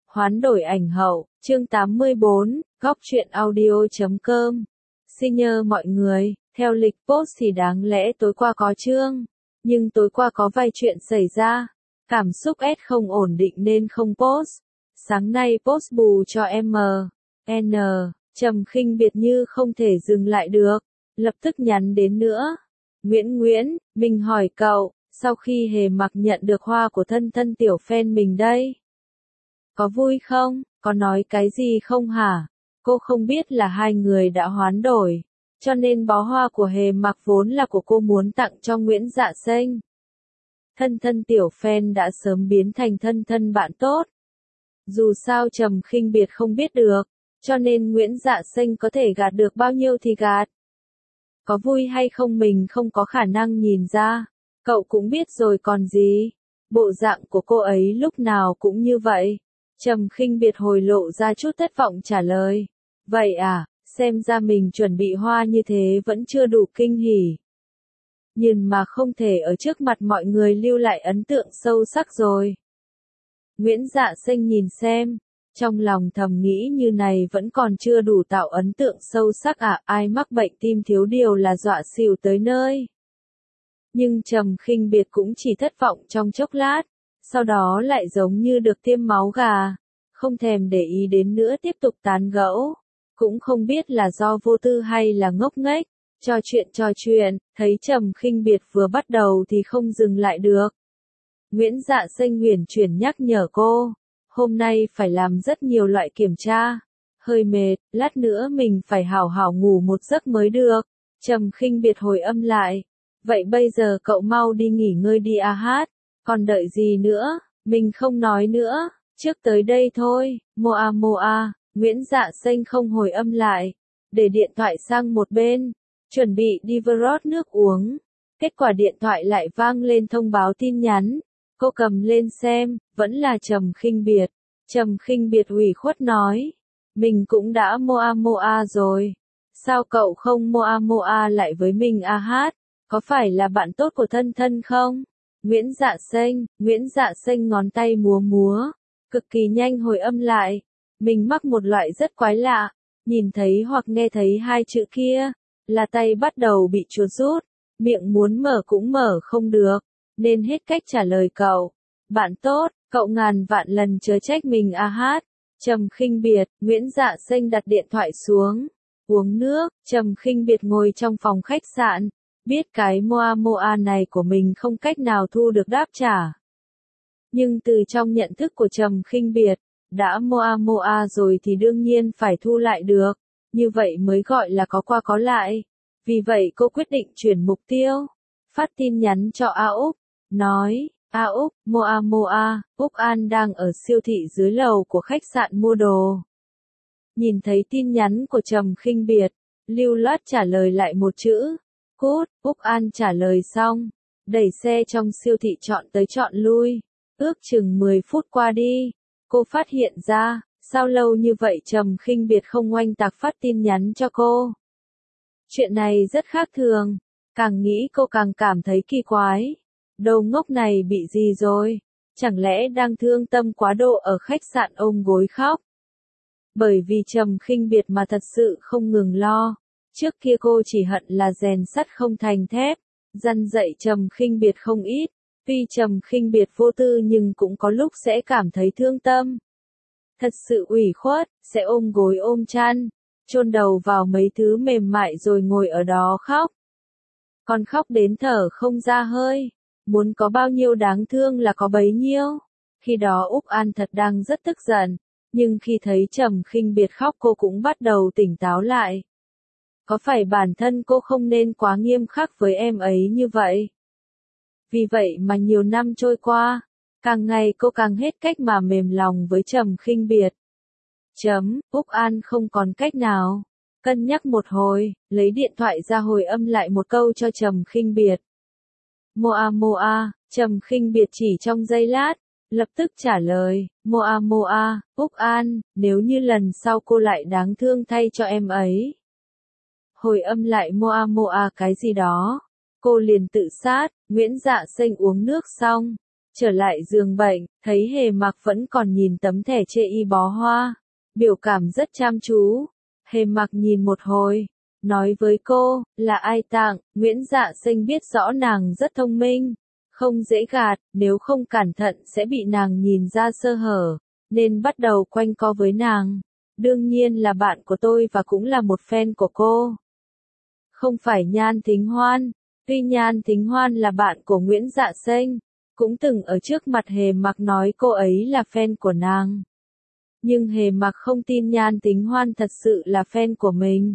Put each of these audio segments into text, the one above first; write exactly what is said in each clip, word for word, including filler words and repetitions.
Hoán đổi ảnh hậu, chương tám mươi bốn, góc truyện audio chấm com. Xin nhờ mọi người, theo lịch post thì đáng lẽ tối qua có chương, nhưng tối qua có vài chuyện xảy ra, cảm xúc S không ổn định nên không post. Sáng nay post bù cho M, N, Trầm Khinh Biệt như không thể dừng lại được, lập tức nhắn đến nữa. Nguyễn Nguyễn, mình hỏi cậu, sau khi Hề Mặc nhận được hoa của thân thân tiểu fan mình đây, có vui không, có nói cái gì không hả? Cô không biết là hai người đã hoán đổi, cho nên bó hoa của Hề Mặc vốn là của cô muốn tặng cho Nguyễn Dạ Xanh. Thân thân tiểu fan đã sớm biến thành thân thân bạn tốt. Dù sao Trầm Khinh Biệt không biết được, cho nên Nguyễn Dạ Xanh có thể gạt được bao nhiêu thì gạt. Có vui hay không mình không có khả năng nhìn ra, cậu cũng biết rồi còn gì. Bộ dạng của cô ấy lúc nào cũng như vậy. Trầm Khinh Biệt hồi lộ ra chút thất vọng trả lời. Vậy à, xem ra mình chuẩn bị hoa như thế vẫn chưa đủ kinh hỉ. Nhưng mà không thể ở trước mặt mọi người lưu lại ấn tượng sâu sắc rồi. Nguyễn Dạ Xanh nhìn xem, trong lòng thầm nghĩ như này vẫn còn chưa đủ tạo ấn tượng sâu sắc à, ai mắc bệnh tim thiếu điều là dọa xỉu tới nơi. Nhưng Trầm Khinh Biệt cũng chỉ thất vọng trong chốc lát, sau đó lại giống như được tiêm máu gà, không thèm để ý đến nữa tiếp tục tán gẫu, cũng không biết là do vô tư hay là ngốc nghếch, trò chuyện trò chuyện, thấy Trầm Khinh Biệt vừa bắt đầu thì không dừng lại được. Nguyễn Dạ Xanh huyền chuyển nhắc nhở cô, hôm nay phải làm rất nhiều loại kiểm tra, hơi mệt, lát nữa mình phải hảo hảo ngủ một giấc mới được. Trầm Khinh Biệt hồi âm lại, vậy bây giờ cậu mau đi nghỉ ngơi đi a hát, còn đợi gì nữa, mình không nói nữa, trước tới đây thôi, moa moa, Nguyễn Dạ Xanh không hồi âm lại, để điện thoại sang một bên, chuẩn bị đi vơ rót nước uống, kết quả điện thoại lại vang lên thông báo tin nhắn, cô cầm lên xem, vẫn là Trầm Khinh Biệt. Trầm Khinh Biệt ủy khuất nói, mình cũng đã moa moa rồi, sao cậu không moa moa lại với mình a hát, có phải là bạn tốt của thân thân không? Nguyễn Dạ Xanh, Nguyễn Dạ Xanh ngón tay múa múa, cực kỳ nhanh hồi âm lại, mình mắc một loại rất quái lạ, nhìn thấy hoặc nghe thấy hai chữ kia, là tay bắt đầu bị chuột rút, miệng muốn mở cũng mở không được, nên hết cách trả lời cậu. Bạn tốt, cậu ngàn vạn lần chớ trách mình a hát. Trầm Khinh Biệt, Nguyễn Dạ Xanh đặt điện thoại xuống, uống nước, Trầm Khinh Biệt ngồi trong phòng khách sạn, biết cái moa moa này của mình không cách nào thu được đáp trả. Nhưng từ trong nhận thức của Trầm Khinh Biệt, đã moa moa rồi thì đương nhiên phải thu lại được, như vậy mới gọi là có qua có lại. Vì vậy cô quyết định chuyển mục tiêu, phát tin nhắn cho A Úc, nói, A Úc, moa moa, Úc An đang ở siêu thị dưới lầu của khách sạn mua đồ. Nhìn thấy tin nhắn của Trầm Khinh Biệt, lưu loát trả lời lại một chữ, cút. Úc An trả lời xong, đẩy xe trong siêu thị chọn tới chọn lui, ước chừng mười phút qua đi, cô phát hiện ra, sao lâu như vậy Trầm Khinh Biệt không oanh tạc phát tin nhắn cho cô. Chuyện này rất khác thường, càng nghĩ cô càng cảm thấy kỳ quái. Đồ ngốc này bị gì rồi? Chẳng lẽ đang thương tâm quá độ ở khách sạn ôm gối khóc? Bởi vì Trầm Khinh Biệt mà thật sự không ngừng lo. Trước kia cô chỉ hận là rèn sắt không thành thép, răn dạy Trầm Khinh Biệt không ít. Tuy Trầm Khinh Biệt vô tư nhưng cũng có lúc sẽ cảm thấy thương tâm. Thật sự ủy khuất, sẽ ôm gối ôm chăn, chôn đầu vào mấy thứ mềm mại rồi ngồi ở đó khóc. Còn khóc đến thở không ra hơi. Muốn có bao nhiêu đáng thương là có bấy nhiêu. Khi đó Úc An thật đang rất tức giận, nhưng khi thấy Trầm Khinh Biệt khóc cô cũng bắt đầu tỉnh táo lại. Có phải bản thân cô không nên quá nghiêm khắc với em ấy như vậy? Vì vậy mà nhiều năm trôi qua, càng ngày cô càng hết cách mà mềm lòng với Trầm Khinh Biệt. Chấm, Úc An không còn cách nào. Cân nhắc một hồi, lấy điện thoại ra hồi âm lại một câu cho Trầm Khinh Biệt. Moa moa, Trầm Khinh Biệt chỉ trong giây lát, lập tức trả lời, moa moa, Úc An, nếu như lần sau cô lại đáng thương thay cho em ấy. Hồi âm lại moa moa cái gì đó, cô liền tự sát. Nguyễn Dạ Xanh uống nước xong, Trở lại giường bệnh, thấy Hề Mặc vẫn còn nhìn tấm thẻ chê y bó hoa. Biểu cảm rất chăm chú. Hề Mặc nhìn một hồi. Nói với cô, là ai tặng, Nguyễn Dạ Sinh biết rõ nàng rất thông minh. Không dễ gạt, nếu không cẩn thận sẽ bị nàng nhìn ra sơ hở. Nên bắt đầu quanh co với nàng. Đương nhiên là bạn của tôi và cũng là một fan của cô. Không phải Nhan Thính Hoan. Tuy Nhan Thính Hoan là bạn của Nguyễn Dạ Sinh, cũng từng ở trước mặt Hề Mặc nói cô ấy là fan của nàng. Nhưng Hề Mặc không tin Nhan Thính Hoan thật sự là fan của mình.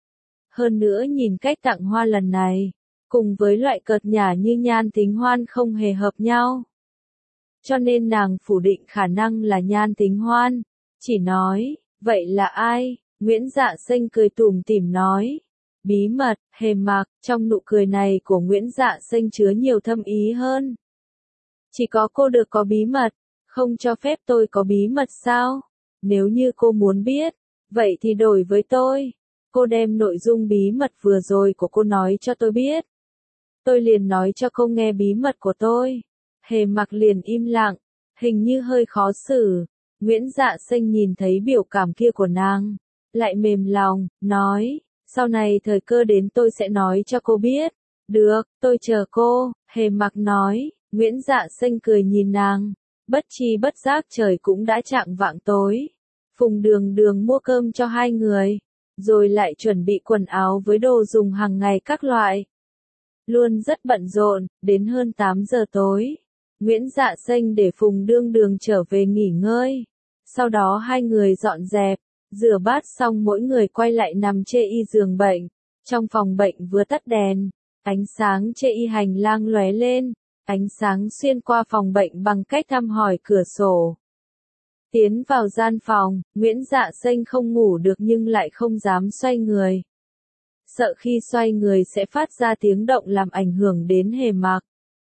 Hơn nữa nhìn cách tặng hoa lần này, cùng với loại cợt nhả như Nhan Thính Hoan không hề hợp nhau. Cho nên nàng phủ định khả năng là Nhan Thính Hoan, chỉ nói, vậy là ai? Nguyễn Dạ Sinh cười tủm tỉm nói. Bí mật, Hề Mặc, trong nụ cười này của Nguyễn Dạ Sinh chứa nhiều thâm ý hơn. Chỉ có cô được có bí mật, không cho phép tôi có bí mật sao? Nếu như cô muốn biết, vậy thì đổi với tôi. Cô đem nội dung bí mật vừa rồi của cô nói cho tôi biết. Tôi liền nói cho cô nghe bí mật của tôi. Hề Mặc liền im lặng, hình như hơi khó xử. Nguyễn Dạ Sinh nhìn thấy biểu cảm kia của nàng, lại mềm lòng, nói, sau này thời cơ đến tôi sẽ nói cho cô biết. Được, tôi chờ cô, Hề Mặc nói. Nguyễn Dạ Sinh cười nhìn nàng, bất chi bất giác trời cũng đã chạng vạng tối. Phùng Đường Đường mua cơm cho hai người, rồi lại chuẩn bị quần áo với đồ dùng hàng ngày các loại. Luôn rất bận rộn, đến hơn tám giờ tối. Nguyễn Dạ Sinh để Phùng Đường Đường trở về nghỉ ngơi. Sau đó hai người dọn dẹp, rửa bát xong mỗi người quay lại nằm chê y giường bệnh. Trong phòng bệnh vừa tắt đèn, ánh sáng chê y hành lang lóe lên. Ánh sáng xuyên qua phòng bệnh bằng cách thăm hỏi cửa sổ. Tiến vào gian phòng, Nguyễn Dạ Sinh không ngủ được nhưng lại không dám xoay người. Sợ khi xoay người sẽ phát ra tiếng động làm ảnh hưởng đến Hề Mặc.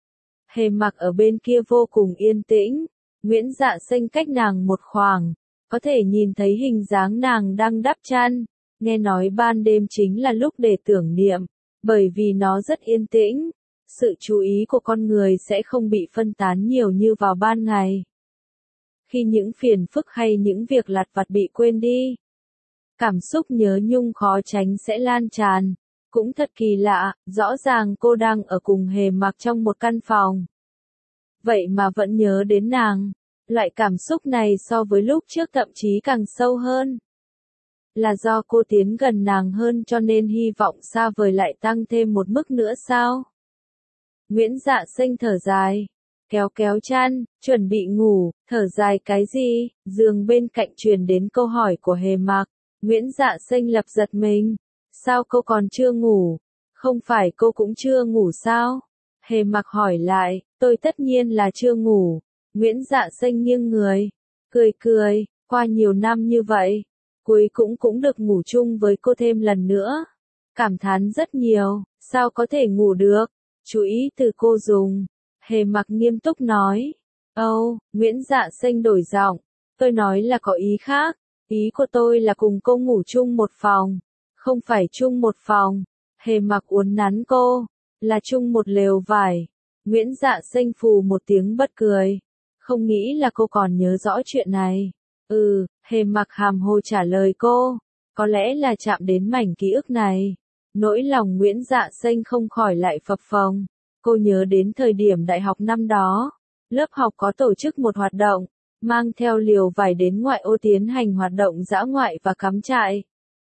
Hề Mặc ở bên kia vô cùng yên tĩnh. Nguyễn Dạ Sinh cách nàng một khoảng, có thể nhìn thấy hình dáng nàng đang đắp chăn. Nghe nói ban đêm chính là lúc để tưởng niệm, bởi vì nó rất yên tĩnh. Sự chú ý của con người sẽ không bị phân tán nhiều như vào ban ngày. Khi những phiền phức hay những việc lặt vặt bị quên đi, cảm xúc nhớ nhung khó tránh sẽ lan tràn. Cũng thật kỳ lạ, rõ ràng cô đang ở cùng Hề Mặc trong một căn phòng. Vậy mà vẫn nhớ đến nàng. Loại cảm xúc này so với lúc trước thậm chí càng sâu hơn. Là do cô tiến gần nàng hơn cho nên hy vọng xa vời lại tăng thêm một mức nữa sao? Nguyễn Dạ Sinh thở dài, kéo kéo chăn, chuẩn bị ngủ. Thở dài cái gì? Giường bên cạnh truyền đến câu hỏi của Hề Mặc. Nguyễn Dạ Sinh lập giật mình. Sao cô còn chưa ngủ? Không phải cô cũng chưa ngủ sao? Hề Mặc hỏi lại. Tôi tất nhiên là chưa ngủ. Nguyễn Dạ Sinh nghiêng người, cười cười. Qua nhiều năm như vậy, cuối cũng cũng được ngủ chung với cô thêm lần nữa. Cảm thán rất nhiều. Sao có thể ngủ được? Chú ý từ cô dùng. Hề Mặc nghiêm túc nói. Âu, oh, Nguyễn Dạ Sinh đổi giọng. Tôi nói là có ý khác. Ý của tôi là cùng cô ngủ chung một phòng. Không phải chung một phòng. Hề Mặc uốn nắn cô. Là chung một lều vải. Nguyễn Dạ Sinh phù một tiếng bật cười. Không nghĩ là cô còn nhớ rõ chuyện này. Ừ, Hề Mặc hàm hồ trả lời cô. Có lẽ là chạm đến mảnh ký ức này. Nỗi lòng Nguyễn Dạ Sinh không khỏi lại phập phồng. Cô nhớ đến thời điểm đại học năm đó. Lớp học có tổ chức một hoạt động, mang theo liều vải đến ngoại ô tiến hành hoạt động dã ngoại và cắm trại.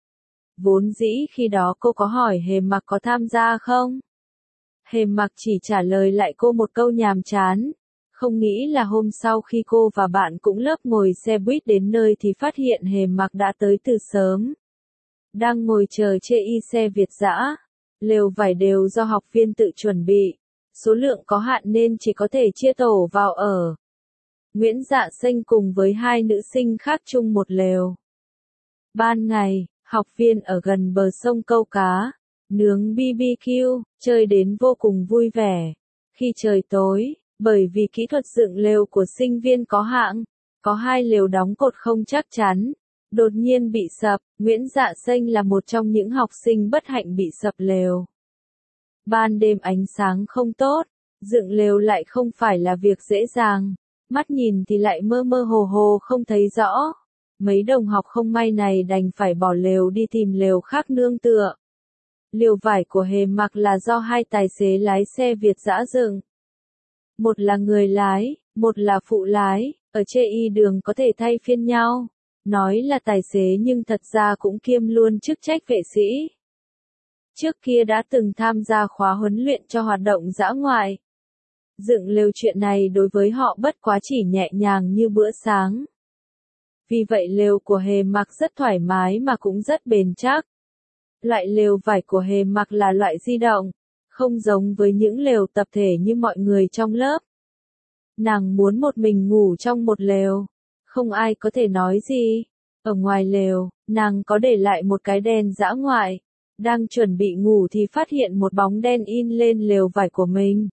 Vốn dĩ khi đó cô có hỏi Hề Mặc có tham gia không? Hề Mặc chỉ trả lời lại cô một câu nhàm chán. Không nghĩ là hôm sau khi cô và bạn cũng lớp ngồi xe buýt đến nơi thì phát hiện Hề Mặc đã tới từ sớm. Đang ngồi chờ chê y xe Việt dã. Lều vải đều do học viên tự chuẩn bị. Số lượng có hạn nên chỉ có thể chia tổ vào ở. Nguyễn Dạ Sinh cùng với hai nữ sinh khác chung một lều. Ban ngày, học viên ở gần bờ sông câu cá, nướng bi bi kiu, chơi đến vô cùng vui vẻ. Khi trời tối, bởi vì kỹ thuật dựng lều của sinh viên có hạng, có hai lều đóng cột không chắc chắn, đột nhiên bị sập. Nguyễn Dạ Sinh là một trong những học sinh bất hạnh bị sập lều. Ban đêm ánh sáng không tốt, Dựng lều lại không phải là việc dễ dàng, mắt nhìn thì lại mơ mơ hồ hồ không thấy rõ. Mấy đồng học không may này đành phải bỏ lều đi tìm lều khác nương tựa. Lều vải của Hề Mặc là do hai tài xế lái xe Việt dã dựng. Một là người lái, một là phụ lái, ở chê y đường có thể thay phiên nhau. Nói là tài xế nhưng thật ra cũng kiêm luôn chức trách vệ sĩ. Trước kia đã từng tham gia khóa huấn luyện cho hoạt động dã ngoại. Dựng lều chuyện này đối với họ bất quá chỉ nhẹ nhàng như bữa sáng. Vì vậy lều của Hề Mặc rất thoải mái mà cũng rất bền chắc. Loại lều vải của Hề Mặc là loại di động, không giống với những lều tập thể như mọi người trong lớp. Nàng muốn một mình ngủ trong một lều, không ai có thể nói gì. Ở ngoài lều, nàng có để lại một cái đèn dã ngoại, đang chuẩn bị ngủ thì phát hiện một bóng đen in lên lều vải của mình.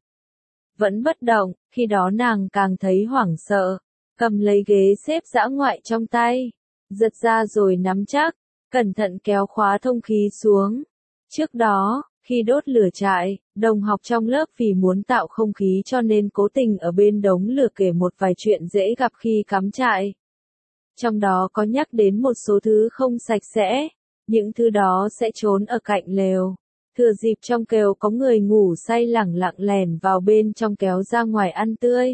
Vẫn bất động, khi đó nàng càng thấy hoảng sợ, cầm lấy ghế xếp dã ngoại trong tay, giật ra rồi nắm chắc, cẩn thận kéo khóa thông khí xuống. Trước đó, khi đốt lửa trại, đồng học trong lớp vì muốn tạo không khí cho nên cố tình ở bên đống lửa kể một vài chuyện dễ gặp khi cắm trại. Trong đó có nhắc đến một số thứ không sạch sẽ, những thứ đó sẽ trốn ở cạnh lều. Thừa dịp trong kèo có người ngủ say lẳng lặng lèn vào bên trong kéo ra ngoài ăn tươi.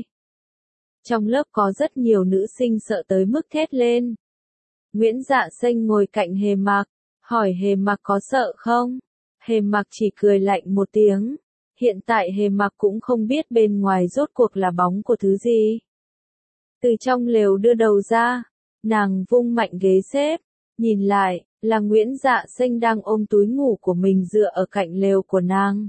Trong lớp có rất nhiều nữ sinh sợ tới mức thét lên. Nguyễn Dạ Xanh ngồi cạnh Hề Mặc, hỏi Hề Mặc có sợ không? Hề Mặc chỉ cười lạnh một tiếng. Hiện tại Hề Mặc cũng không biết bên ngoài rốt cuộc là bóng của thứ gì. Từ trong lều đưa đầu ra, nàng vung mạnh ghế xếp, nhìn lại, là Nguyễn Dạ Xanh đang ôm túi ngủ của mình dựa ở cạnh lều của nàng.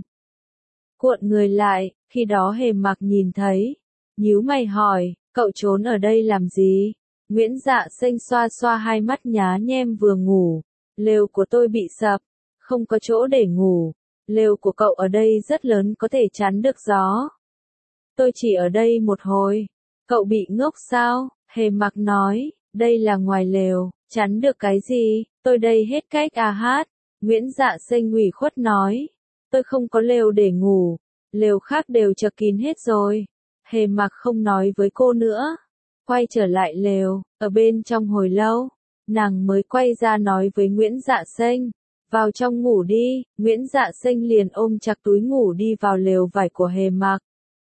Cuộn người lại, khi đó Hề Mặc nhìn thấy, nhíu mày hỏi, cậu trốn ở đây làm gì? Nguyễn Dạ Xanh xoa xoa hai mắt nhá nhem vừa ngủ, lều của tôi bị sập, không có chỗ để ngủ, lều của cậu ở đây rất lớn có thể chắn được gió. Tôi chỉ ở đây một hồi, cậu bị ngốc sao? Hề Mặc nói, đây là ngoài lều, chắn được cái gì, tôi đây hết cách à hát. Nguyễn Dạ Xanh ủy khuất nói, tôi không có lều để ngủ, lều khác đều chật kín hết rồi. Hề Mặc không nói với cô nữa, quay trở lại lều, ở bên trong hồi lâu, nàng mới quay ra nói với Nguyễn Dạ Xanh, vào trong ngủ đi. Nguyễn Dạ Xanh liền ôm chặt túi ngủ đi vào lều vải của Hề Mặc.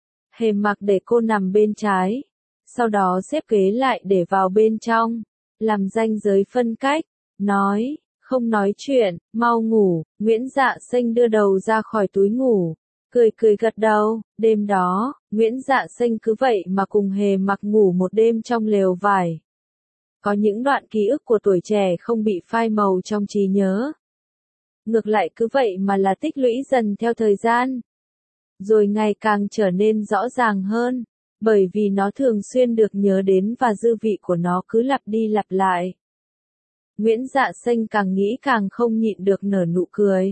Hề Mặc để cô nằm bên trái, sau đó xếp ghế lại để vào bên trong, làm ranh giới phân cách, nói, không nói chuyện, mau ngủ. Nguyễn Dạ Xanh đưa đầu ra khỏi túi ngủ, cười cười gật đầu. Đêm đó, Nguyễn Dạ Xanh cứ vậy mà cùng Hề Mặc ngủ một đêm trong lều vải. Có những đoạn ký ức của tuổi trẻ không bị phai màu trong trí nhớ. Ngược lại cứ vậy mà là tích lũy dần theo thời gian. Rồi ngày càng trở nên rõ ràng hơn, bởi vì nó thường xuyên được nhớ đến và dư vị của nó cứ lặp đi lặp lại. Nguyễn Dạ Xanh càng nghĩ càng không nhịn được nở nụ cười.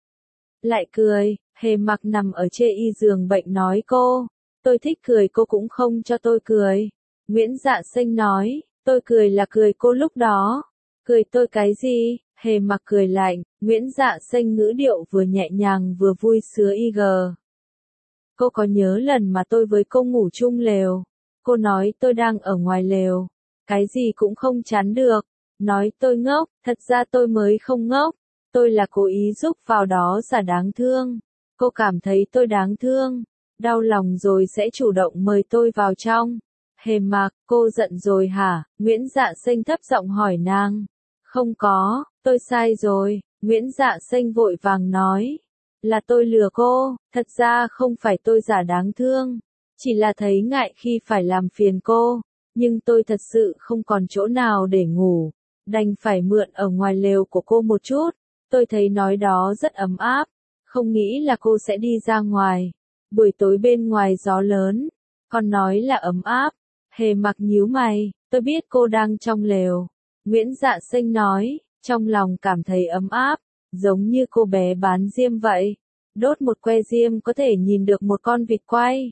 Lại cười, Hề Mặc nằm ở chê y giường bệnh nói cô, tôi thích cười cô cũng không cho tôi cười. Nguyễn Dạ Xanh nói, tôi cười là cười cô lúc đó. Cười tôi cái gì? Hề Mặc cười lạnh. Nguyễn Dạ Xanh ngữ điệu vừa nhẹ nhàng vừa vui sứa y gờ. Cô có nhớ lần mà tôi với cô ngủ chung lều? Cô nói tôi đang ở ngoài lều, cái gì cũng không chắn được. Nói tôi ngốc, thật ra tôi mới không ngốc. Tôi là cố ý giúp vào đó giả đáng thương. Cô cảm thấy tôi đáng thương, đau lòng rồi sẽ chủ động mời tôi vào trong. Hề Mặc, cô giận rồi hả? Nguyễn Dạ Xanh thấp giọng hỏi nàng. Không có, tôi sai rồi. Nguyễn Dạ Xanh vội vàng nói. Là tôi lừa cô, thật ra không phải tôi giả đáng thương. Chỉ là thấy ngại khi phải làm phiền cô. Nhưng tôi thật sự không còn chỗ nào để ngủ. Đành phải mượn ở ngoài lều của cô một chút. Tôi thấy nói đó rất ấm áp. Không nghĩ là cô sẽ đi ra ngoài. Buổi tối bên ngoài gió lớn. Còn nói là ấm áp. Hề Mặc nhíu mày. Tôi biết cô đang trong lều. Nguyễn Dạ Xanh nói. Trong lòng cảm thấy ấm áp. Giống như cô bé bán diêm vậy. Đốt một que diêm có thể nhìn được một con vịt quay.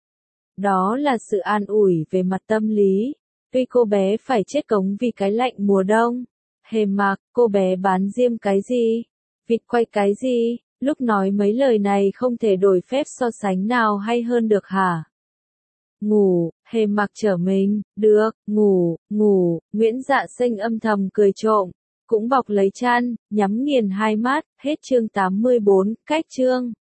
Đó là sự an ủi về mặt tâm lý. Tuy cô bé phải chết cống vì cái lạnh mùa đông. Hề Mặc, cô bé bán diêm cái gì? Vịt quay cái gì? Lúc nói mấy lời này không thể đổi phép so sánh nào hay hơn được hả? Ngủ, Hề Mặc trở mình, được, ngủ, ngủ, Nguyễn Dạ Sinh âm thầm cười trộm, cũng bọc lấy chăn, nhắm nghiền hai mắt, hết chương tám mươi bốn, cách chương.